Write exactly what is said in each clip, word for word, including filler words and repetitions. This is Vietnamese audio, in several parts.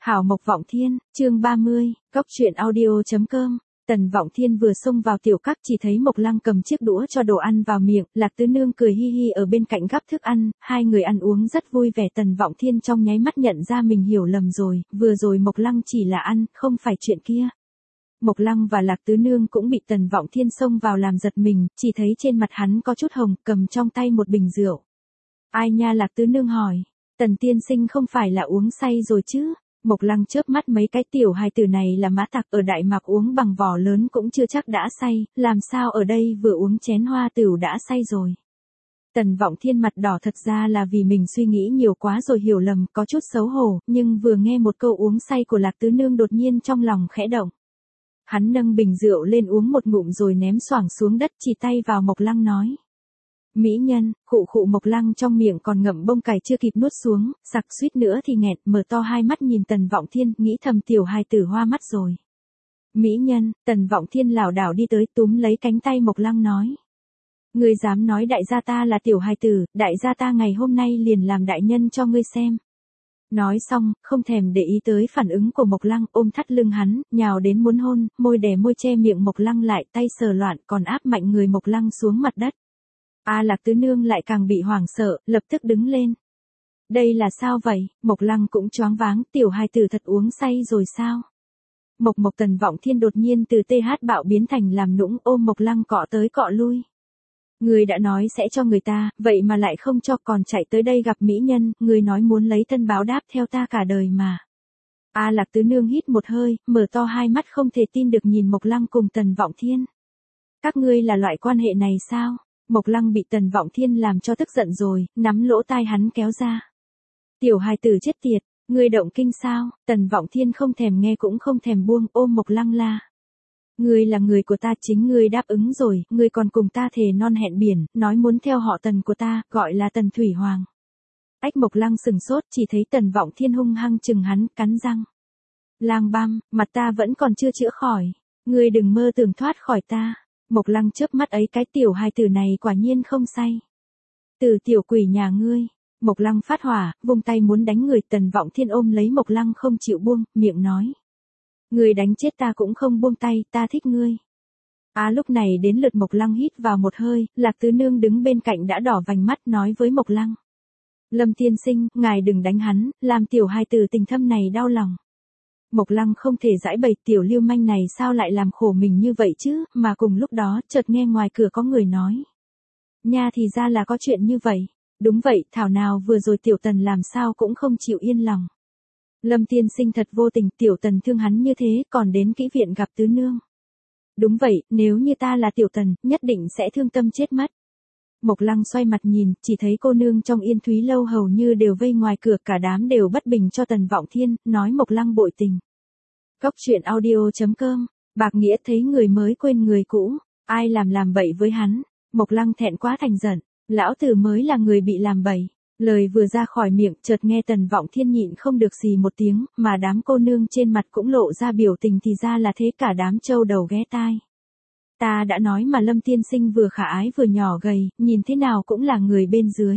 Hảo Mộc Vọng Thiên, chương ba mươi, cốc truyện audio chấm com. Tần Vọng Thiên vừa xông vào tiểu các chỉ thấy Mộc Lăng cầm chiếc đũa cho đồ ăn vào miệng, Lạc Tứ Nương cười hi hi ở bên cạnh gắp thức ăn, hai người ăn uống rất vui vẻ. Tần Vọng Thiên trong nháy mắt nhận ra mình hiểu lầm rồi, vừa rồi Mộc Lăng chỉ là ăn, không phải chuyện kia. Mộc Lăng và Lạc Tứ Nương cũng bị Tần Vọng Thiên xông vào làm giật mình, chỉ thấy trên mặt hắn có chút hồng, cầm trong tay một bình rượu. Ai nha? Lạc Tứ Nương hỏi. Tần tiên sinh không phải là uống say rồi chứ? Mộc Lăng chớp mắt, mấy cái tiểu hài tử này là mã tặc ở Đại Mạc, uống bằng vò lớn cũng chưa chắc đã say, làm sao ở đây vừa uống chén hoa tửu đã say rồi. Tần Vọng Thiên mặt đỏ, thật ra là vì mình suy nghĩ nhiều quá rồi hiểu lầm, có chút xấu hổ, nhưng vừa nghe một câu uống say của Lạc Tứ Nương đột nhiên trong lòng khẽ động. Hắn nâng bình rượu lên uống một ngụm rồi ném xoảng xuống đất, chỉ tay vào Mộc Lăng nói. Mỹ nhân, khụ khụ. Mộc Lăng trong miệng còn ngậm bông cải chưa kịp nuốt xuống, sặc suýt nữa thì nghẹn, mở to hai mắt nhìn Tần Vọng Thiên, nghĩ thầm tiểu hài tử hoa mắt rồi. Mỹ nhân. Tần Vọng Thiên lảo đảo đi tới, túm lấy cánh tay Mộc Lăng nói. Ngươi dám nói đại gia ta là tiểu hài tử, đại gia ta ngày hôm nay liền làm đại nhân cho ngươi xem. Nói xong, không thèm để ý tới phản ứng của Mộc Lăng, ôm thắt lưng hắn, nhào đến muốn hôn, môi đè môi che miệng Mộc Lăng lại, tay sờ loạn, còn áp mạnh người Mộc Lăng xuống mặt đất. A Lạc Tứ Nương lại càng bị hoảng sợ, lập tức đứng lên. Đây là sao vậy? Mộc Lăng cũng choáng váng, tiểu hài tử thật uống say rồi sao? Mộc Mộc. Tần Vọng Thiên đột nhiên từ tê hát bạo biến thành làm nũng, ôm Mộc Lăng cọ tới cọ lui. Người đã nói sẽ cho người ta, vậy mà lại không cho, còn chạy tới đây gặp mỹ nhân, người nói muốn lấy thân báo đáp theo ta cả đời mà. A Lạc Tứ Nương hít một hơi, mở to hai mắt không thể tin được nhìn Mộc Lăng cùng Tần Vọng Thiên. Các ngươi là loại quan hệ này sao? Mộc Lăng bị Tần Vọng Thiên làm cho tức giận rồi, nắm lỗ tai hắn kéo ra. Tiểu hài tử chết tiệt, ngươi động kinh sao? Tần Vọng Thiên không thèm nghe cũng không thèm buông, ôm Mộc Lăng la. Ngươi là người của ta, chính ngươi đáp ứng rồi, ngươi còn cùng ta thề non hẹn biển, nói muốn theo họ Tần của ta, gọi là Tần Thủy Hoàng. Ách. Mộc Lăng sừng sốt, chỉ thấy Tần Vọng Thiên hung hăng chừng hắn, cắn răng. Lang băm, mặt ta vẫn còn chưa chữa khỏi, ngươi đừng mơ tưởng thoát khỏi ta. Mộc Lăng chớp mắt, ấy cái tiểu hài tử này quả nhiên không say. Từ tiểu quỷ nhà ngươi. Mộc Lăng phát hỏa, vung tay muốn đánh người. Tần Vọng Thiên ôm lấy Mộc Lăng không chịu buông, miệng nói. Ngươi đánh chết ta cũng không buông tay, ta thích ngươi. À lúc này đến lượt Mộc Lăng hít vào một hơi, Lạc Tứ Nương đứng bên cạnh đã đỏ vành mắt, nói với Mộc Lăng. Lâm tiên sinh, ngài đừng đánh hắn, làm tiểu hài tử tình thâm này đau lòng. Mộc Lăng không thể giải bày, tiểu lưu manh này sao lại làm khổ mình như vậy chứ, mà cùng lúc đó, chợt nghe ngoài cửa có người nói. Nha, thì ra là có chuyện như vậy. Đúng vậy, thảo nào vừa rồi tiểu Tần làm sao cũng không chịu yên lòng. Lâm tiên sinh thật vô tình, tiểu Tần thương hắn như thế, còn đến kỹ viện gặp Tứ Nương. Đúng vậy, nếu như ta là tiểu Tần, nhất định sẽ thương tâm chết mất. Mộc Lăng xoay mặt nhìn, chỉ thấy cô nương trong Yên Thúy lâu hầu như đều vây ngoài cửa, cả đám đều bất bình cho Tần Vọng Thiên, nói Mộc Lăng bội tình. Cốc truyện audio chấm com. Bạc nghĩa thấy người mới quên người cũ, ai làm làm bậy với hắn. Mộc Lăng thẹn quá thành giận, lão tử mới là người bị làm bậy. Lời vừa ra khỏi miệng, chợt nghe Tần Vọng Thiên nhịn không được gì một tiếng, mà đám cô nương trên mặt cũng lộ ra biểu tình, thì ra là thế, cả đám trâu đầu ghé tai. Ta đã nói mà, Lâm tiên sinh vừa khả ái vừa nhỏ gầy, nhìn thế nào cũng là người bên dưới.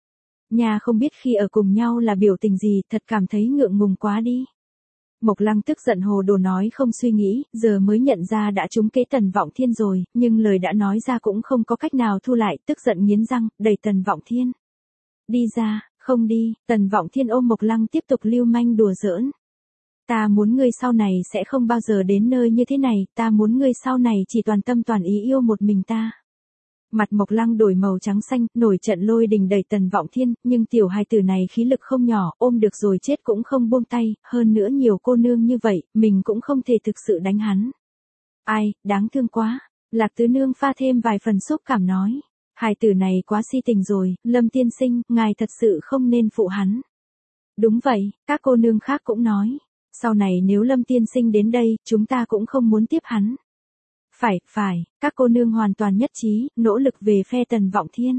Nhà không biết khi ở cùng nhau là biểu tình gì, thật cảm thấy ngượng ngùng quá đi. Mộc Lăng tức giận hồ đồ nói không suy nghĩ, giờ mới nhận ra đã trúng kế Tần Vọng Thiên rồi, nhưng lời đã nói ra cũng không có cách nào thu lại, tức giận nghiến răng, đẩy Tần Vọng Thiên. Đi ra. Không đi. Tần Vọng Thiên ôm Mộc Lăng tiếp tục lưu manh đùa giỡn. Ta muốn ngươi sau này sẽ không bao giờ đến nơi như thế này, ta muốn ngươi sau này chỉ toàn tâm toàn ý yêu một mình ta. Mặt Mộc Lăng đổi màu trắng xanh, nổi trận lôi đình đẩy Tần Vọng Thiên, nhưng tiểu hài tử này khí lực không nhỏ, ôm được rồi chết cũng không buông tay, hơn nữa nhiều cô nương như vậy, mình cũng không thể thực sự đánh hắn. Ai, đáng thương quá. Lạc Tứ Nương pha thêm vài phần xúc cảm nói. Hài tử này quá si tình rồi, Lâm tiên sinh, ngài thật sự không nên phụ hắn. Đúng vậy, các cô nương khác cũng nói. Sau này nếu Lâm tiên sinh đến đây, chúng ta cũng không muốn tiếp hắn. Phải, phải, các cô nương hoàn toàn nhất trí, nỗ lực về phe Tần Vọng Thiên.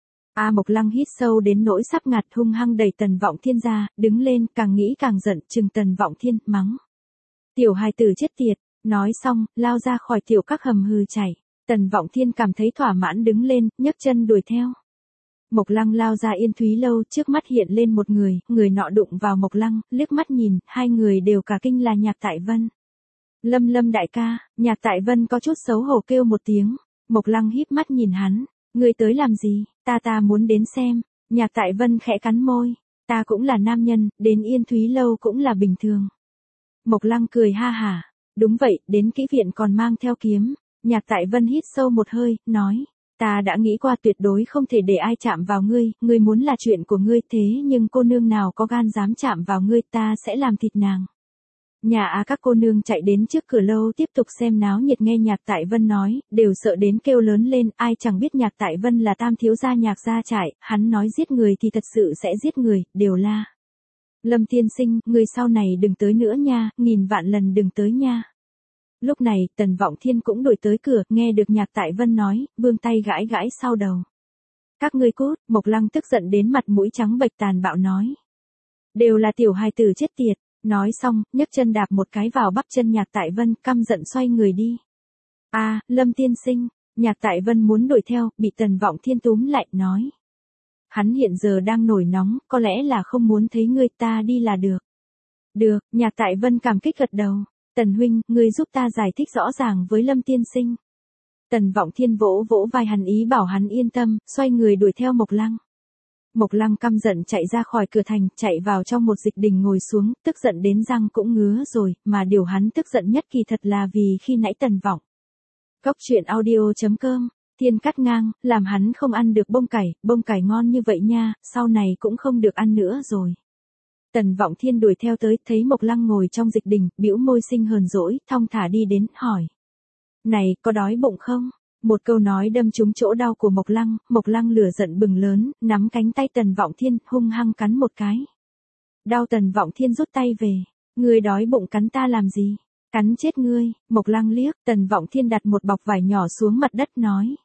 A Mộc Lăng hít sâu đến nỗi sắp ngạt, hung hăng đẩy Tần Vọng Thiên ra, đứng lên, càng nghĩ càng giận, trừng Tần Vọng Thiên, mắng. Tiểu hài tử chết tiệt, nói xong, lao ra khỏi tiểu các hầm hừ chạy. Tần Vọng Thiên cảm thấy thỏa mãn đứng lên, nhấc chân đuổi theo. Mộc Lăng lao ra Yên Thúy lâu, trước mắt hiện lên một người, người nọ đụng vào Mộc Lăng, liếc mắt nhìn, hai người đều cả kinh là Nhạc Tại Vân. Lâm Lâm đại ca, Nhạc Tại Vân có chút xấu hổ kêu một tiếng. Mộc Lăng híp mắt nhìn hắn, ngươi tới làm gì, ta ta muốn đến xem. Nhạc Tại Vân khẽ cắn môi, ta cũng là nam nhân, đến Yên Thúy lâu cũng là bình thường. Mộc Lăng cười ha hả, đúng vậy, đến kỹ viện còn mang theo kiếm. Nhạc Tại Vân hít sâu một hơi, nói, ta đã nghĩ qua tuyệt đối không thể để ai chạm vào ngươi, ngươi muốn là chuyện của ngươi, thế nhưng cô nương nào có gan dám chạm vào ngươi, ta sẽ làm thịt nàng. Nhà á các cô nương chạy đến trước cửa lâu tiếp tục xem náo nhiệt, nghe Nhạc Tại Vân nói, đều sợ đến kêu lớn lên, ai chẳng biết Nhạc Tại Vân là tam thiếu gia Nhạc gia trại, hắn nói giết người thì thật sự sẽ giết người, đều la. Lâm tiên sinh, người sau này đừng tới nữa nha, nghìn vạn lần đừng tới nha. Lúc này, Tần Vọng Thiên cũng đuổi tới cửa, nghe được Nhạc Tại Vân nói, vươn tay gãi gãi sau đầu. Các ngươi cút, Mộc Lăng tức giận đến mặt mũi trắng bệch tàn bạo nói. Đều là tiểu hài tử chết tiệt. Nói xong, nhấc chân đạp một cái vào bắp chân Nhạc Tại Vân, căm giận xoay người đi. A, à, Lâm tiên sinh, Nhạc Tại Vân muốn đuổi theo, bị Tần Vọng Thiên túm lại, nói. Hắn hiện giờ đang nổi nóng, có lẽ là không muốn thấy ngươi, ta đi là được. Được, Nhạc Tại Vân cảm kích gật đầu. Tần huynh, ngươi giúp ta giải thích rõ ràng với Lâm tiên sinh. Tần Vọng Thiên vỗ vỗ vai hắn ý bảo hắn yên tâm, xoay người đuổi theo Mộc Lăng. Mộc Lăng căm giận chạy ra khỏi cửa thành, chạy vào trong một dịch đình ngồi xuống, tức giận đến răng cũng ngứa rồi, mà điều hắn tức giận nhất kỳ thật là vì khi nãy Tần Vọng. Cốc truyện audio chấm com, Thiên cắt ngang, làm hắn không ăn được bông cải, bông cải ngon như vậy nha, sau này cũng không được ăn nữa rồi. Tần Vọng Thiên đuổi theo tới, thấy Mộc Lăng ngồi trong dịch đình, bĩu môi sinh hờn dỗi, thong thả đi đến, hỏi. Này, có đói bụng không? Một câu nói đâm trúng chỗ đau của Mộc Lăng, Mộc Lăng lửa giận bừng lớn, nắm cánh tay Tần Vọng Thiên, hung hăng cắn một cái. Đau. Tần Vọng Thiên rút tay về. Ngươi đói bụng cắn ta làm gì? Cắn chết ngươi. Mộc Lăng liếc, Tần Vọng Thiên đặt một bọc vải nhỏ xuống mặt đất nói.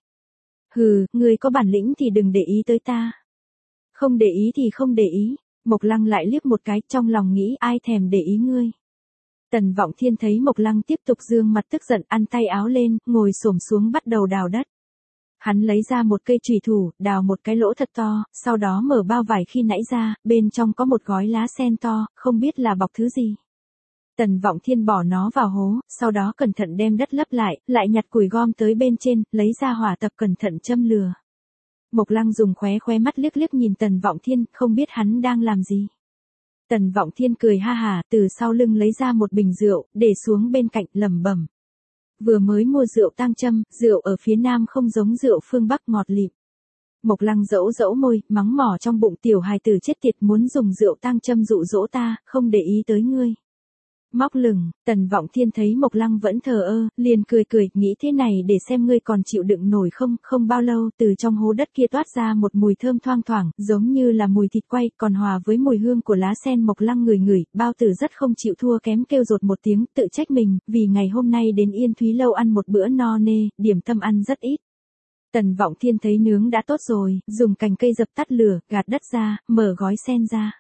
Hừ, ngươi có bản lĩnh thì đừng để ý tới ta. Không để ý thì không để ý. Mộc Lăng lại liếc một cái, trong lòng nghĩ ai thèm để ý ngươi. Tần Vọng Thiên thấy Mộc Lăng tiếp tục dương mặt tức giận, ăn tay áo lên, ngồi xổm xuống bắt đầu đào đất. Hắn lấy ra một cây chùy thủ, đào một cái lỗ thật to, sau đó mở bao vải khi nãy ra, bên trong có một gói lá sen to, không biết là bọc thứ gì. Tần Vọng Thiên bỏ nó vào hố, sau đó cẩn thận đem đất lấp lại, lại nhặt củi gom tới bên trên, lấy ra hỏa tập cẩn thận châm lửa. Mộc Lăng dùng khóe khóe mắt liếc liếc nhìn Tần Vọng Thiên, không biết hắn đang làm gì. Tần Vọng Thiên cười ha hả, từ sau lưng lấy ra một bình rượu, để xuống bên cạnh, lẩm bẩm. Vừa mới mua rượu tang châm, rượu ở phía Nam không giống rượu phương Bắc ngọt lịm. Mộc Lăng dẫu dẫu môi, mắng mỏ trong bụng tiểu hài tử chết tiệt muốn dùng rượu tang châm dụ dỗ ta, không để ý tới ngươi. Móc lửng, Tần Vọng Thiên thấy Mộc Lăng vẫn thờ ơ, liền cười cười, nghĩ thế này để xem ngươi còn chịu đựng nổi không, không bao lâu từ trong hố đất kia toát ra một mùi thơm thoang thoảng, giống như là mùi thịt quay, còn hòa với mùi hương của lá sen. Mộc Lăng ngửi ngửi, bao tử rất không chịu thua kém, kêu rột một tiếng, tự trách mình, vì ngày hôm nay đến Yên Thúy lâu ăn một bữa no nê, điểm tâm ăn rất ít. Tần Vọng Thiên thấy nướng đã tốt rồi, dùng cành cây dập tắt lửa, gạt đất ra, mở gói sen ra.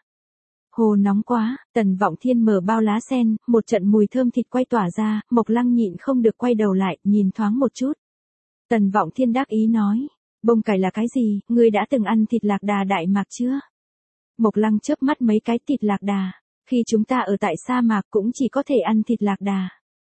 Hồ nóng quá, Tần Vọng Thiên mở bao lá sen, một trận mùi thơm thịt quay tỏa ra, Mộc Lăng nhịn không được quay đầu lại, nhìn thoáng một chút. Tần Vọng Thiên đắc ý nói, bông cải là cái gì, ngươi đã từng ăn thịt lạc đà Đại Mạc chưa? Mộc Lăng chớp mắt mấy cái, thịt lạc đà, khi chúng ta ở tại sa mạc cũng chỉ có thể ăn thịt lạc đà.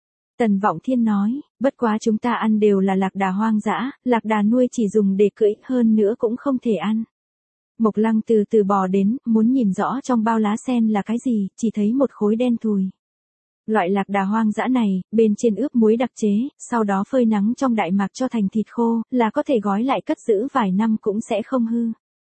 Tần Vọng Thiên nói, bất quá chúng ta ăn đều là lạc đà hoang dã, lạc đà nuôi chỉ dùng để cưỡi, hơn nữa cũng không thể ăn. Mộc Lăng từ từ bò đến, muốn nhìn rõ trong bao lá sen là cái gì, chỉ thấy một khối đen thùi. Loại lạc đà hoang dã này, bên trên ướp muối đặc chế, sau đó phơi nắng trong Đại Mạc cho thành thịt khô, là có thể gói lại cất giữ vài năm cũng sẽ không hư.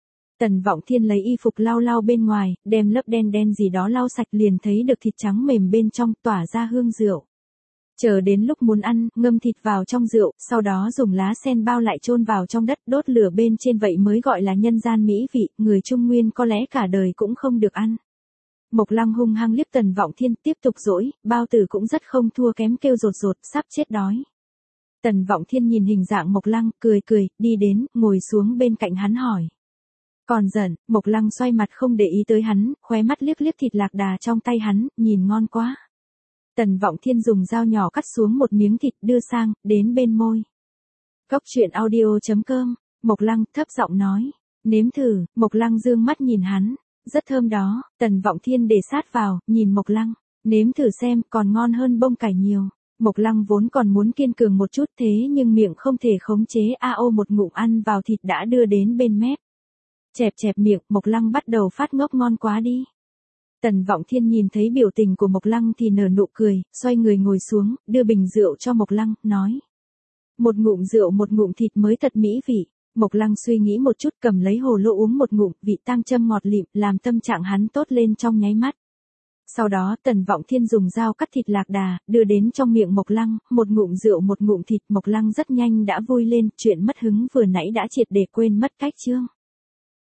Tần Vọng Thiên lấy y phục lau lau bên ngoài, đem lớp đen đen gì đó lau sạch, liền thấy được thịt trắng mềm bên trong, tỏa ra hương rượu. Chờ đến lúc muốn ăn, ngâm thịt vào trong rượu, sau đó dùng lá sen bao lại chôn vào trong đất, đốt lửa bên trên, vậy mới gọi là nhân gian mỹ vị, người Trung Nguyên có lẽ cả đời cũng không được ăn. Mộc Lăng hung hăng liếc Tần Vọng Thiên, tiếp tục dỗi, bao tử cũng rất không thua kém, kêu rột rột, sắp chết đói. Tần Vọng Thiên nhìn hình dạng Mộc Lăng, cười cười, đi đến, ngồi xuống bên cạnh hắn hỏi. Còn giận, Mộc Lăng xoay mặt không để ý tới hắn, khóe mắt liếc liếc thịt lạc đà trong tay hắn, nhìn ngon quá. Tần Vọng Thiên dùng dao nhỏ cắt xuống một miếng thịt, đưa sang, đến bên môi. Cốc truyện audio chấm com, Mộc Lăng thấp giọng nói. Nếm thử, Mộc Lăng dương mắt nhìn hắn. Rất thơm đó, Tần Vọng Thiên để sát vào, nhìn Mộc Lăng. Nếm thử xem, còn ngon hơn bông cải nhiều. Mộc Lăng vốn còn muốn kiên cường một chút thế nhưng miệng không thể khống chế a ô một ngụm ăn vào thịt đã đưa đến bên mép. Chẹp chẹp miệng, Mộc Lăng bắt đầu phát ngốc ngon quá đi. Tần Vọng Thiên nhìn thấy biểu tình của Mộc Lăng thì nở nụ cười, xoay người ngồi xuống, đưa bình rượu cho Mộc Lăng, nói. Một ngụm rượu một ngụm thịt mới thật mỹ vị. Mộc Lăng suy nghĩ một chút cầm lấy hồ lô uống một ngụm, vị tang châm ngọt lịm, làm tâm trạng hắn tốt lên trong nháy mắt. Sau đó Tần Vọng Thiên dùng dao cắt thịt lạc đà, đưa đến trong miệng Mộc Lăng, một ngụm rượu một ngụm thịt, Mộc Lăng rất nhanh đã vui lên, chuyện mất hứng vừa nãy đã triệt để quên mất cách chương.